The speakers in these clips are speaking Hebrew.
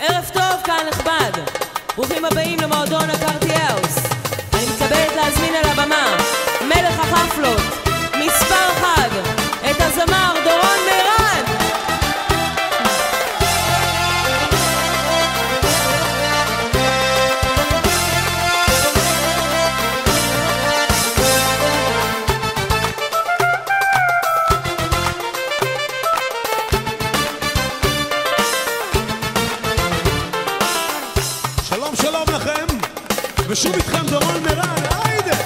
ערב טוב, קהל נכבד. ברוכים הבאים למועדון הקרטייאוס. אני מתכבדת להזמין על הבמה מלך החפלות, מספר 1, את הזמר דורון מירן. שלום לכם, ושוב איתכם דורון מירן, היידה!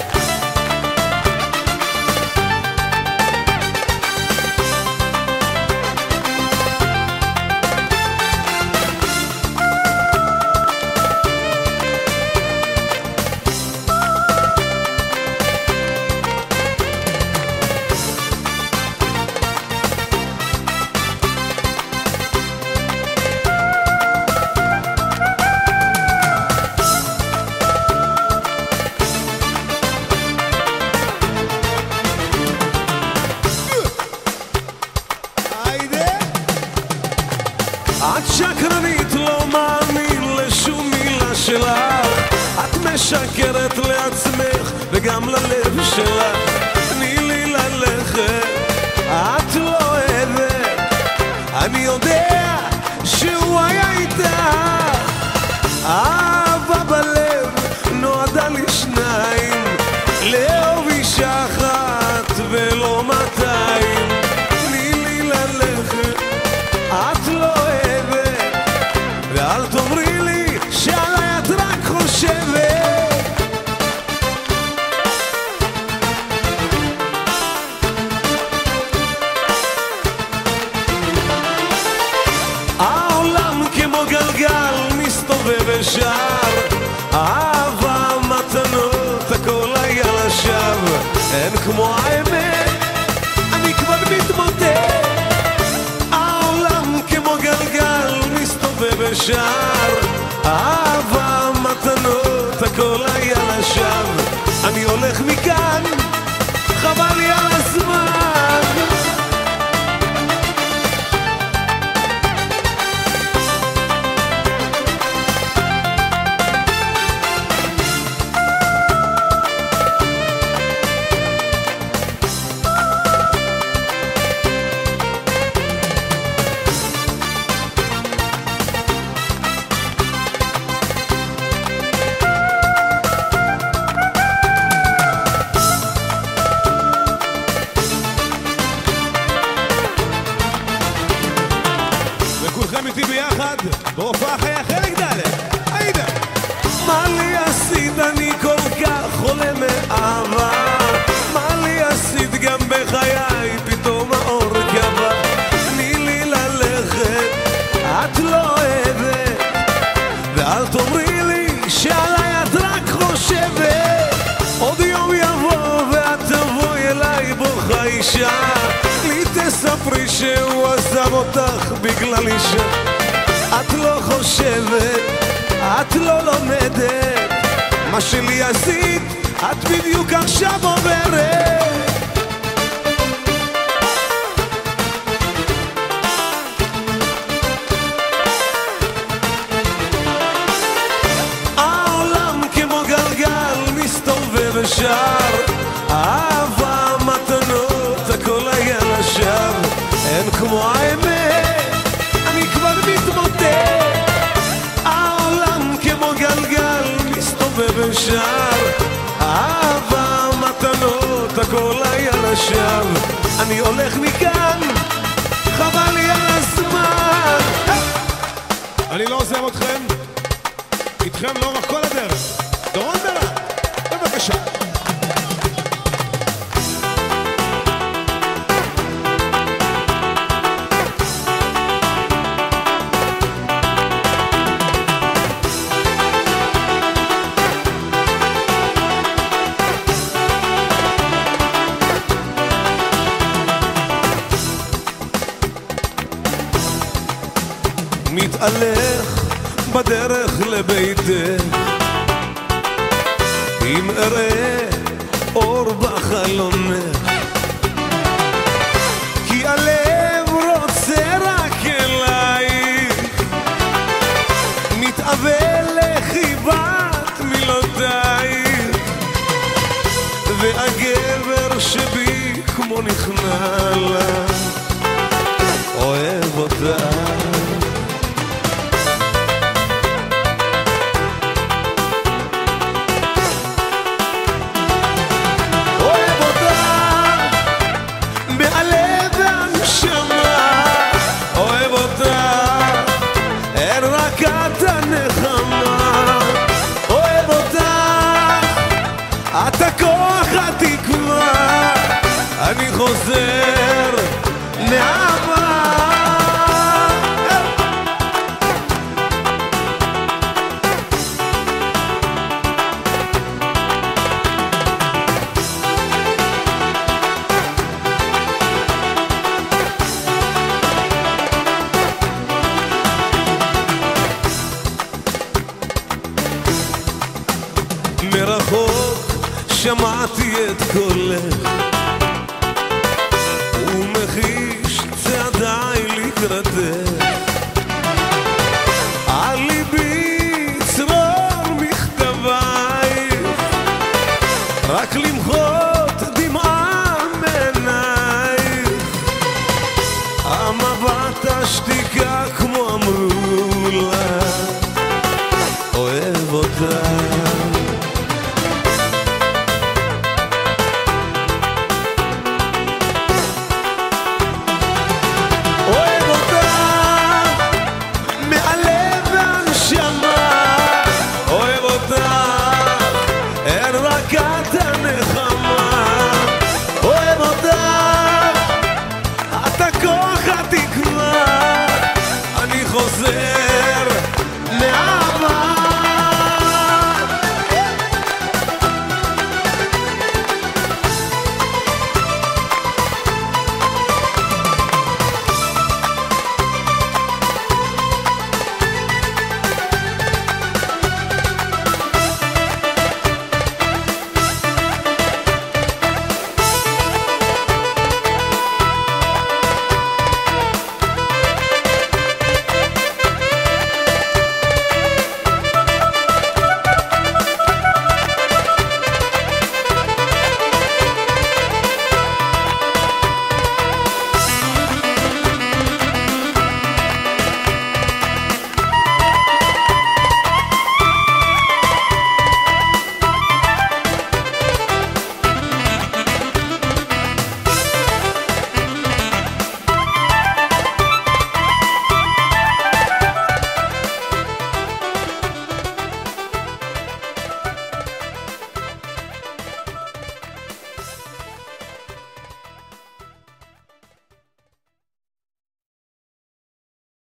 את שקרנית, לא מאמין לשום מילה שלך. את משקרת לעצמך וגם ללב שלך. תני לי ללכת, את לא אוהבת. אני יודע שהוא היה איתך. אהבה בלב נועדה לשניים, לאהוב אישה אחת ולא 200. תני לי ללכת, את לא ואל תאמרי לי שעליי את רק חושבת. העולם כמו גלגל מסתובב ישר, אהבה, מתנות, הכל היה לשווא. אין כמו האמת, אני כבר מתמוטט. העולם כמו גלגל בשער, אהבה, מתנות, הכל היה לשווא. אני הולך מכאן, חבל לי על הזמן. כולכם איתי ביחד, בהופעה חיה חלק ד', היידה! מה לי עשית, אני כל כך חולה מאהבה. מה לי עשית, גם בחיי פתאום האור קבע. תני לי ללכת, את לא אוהבת. ואל תאמרי לי שעליי את רק חושבת. עוד יום יבוא ואת תבואי אליי בוכה אישה. לי תספרי שהוא עזב אותך בגלל אישה. את לא חושבת, את לא לומדת. מה שלי עשית, את בדיוק עכשיו עוברת. העולם כמו גלגל מסתובב ישר, אהבה, מתנות, הכל היה לשווא. אין כמו האמת, אני כבר מתמוטט. העולם כמו גלגל מסתובב ישר, אהבה, מתנות, הכל היה לשווא. אני הולך מכאן, חבל לי על הזמן. אני לא עוזב אתכם, איתכם לאורך כל הדרך. דורון מירן, בבקשה. מתהלך בדרך לביתך, אם אראה אור בחלונך, כי הלב רוצה רק אלייך. נכנע לה, אוהב אותה. אוהב אותה מהלב והנשמה, אוהב אותה, אין רק את הנחמה. אוהב אותה, אתה כוח התקווה, אני חוזר נעמה. מרחוק שמעתי את קולך ומחיש צעדיי לקראתך, על ליבי צרור מכתבייך, רק למחות דמעה מעינייך, המבט השתיקה כמו אמרו לה, אוהב אותה. אתה כוח התקווה, אני חוזר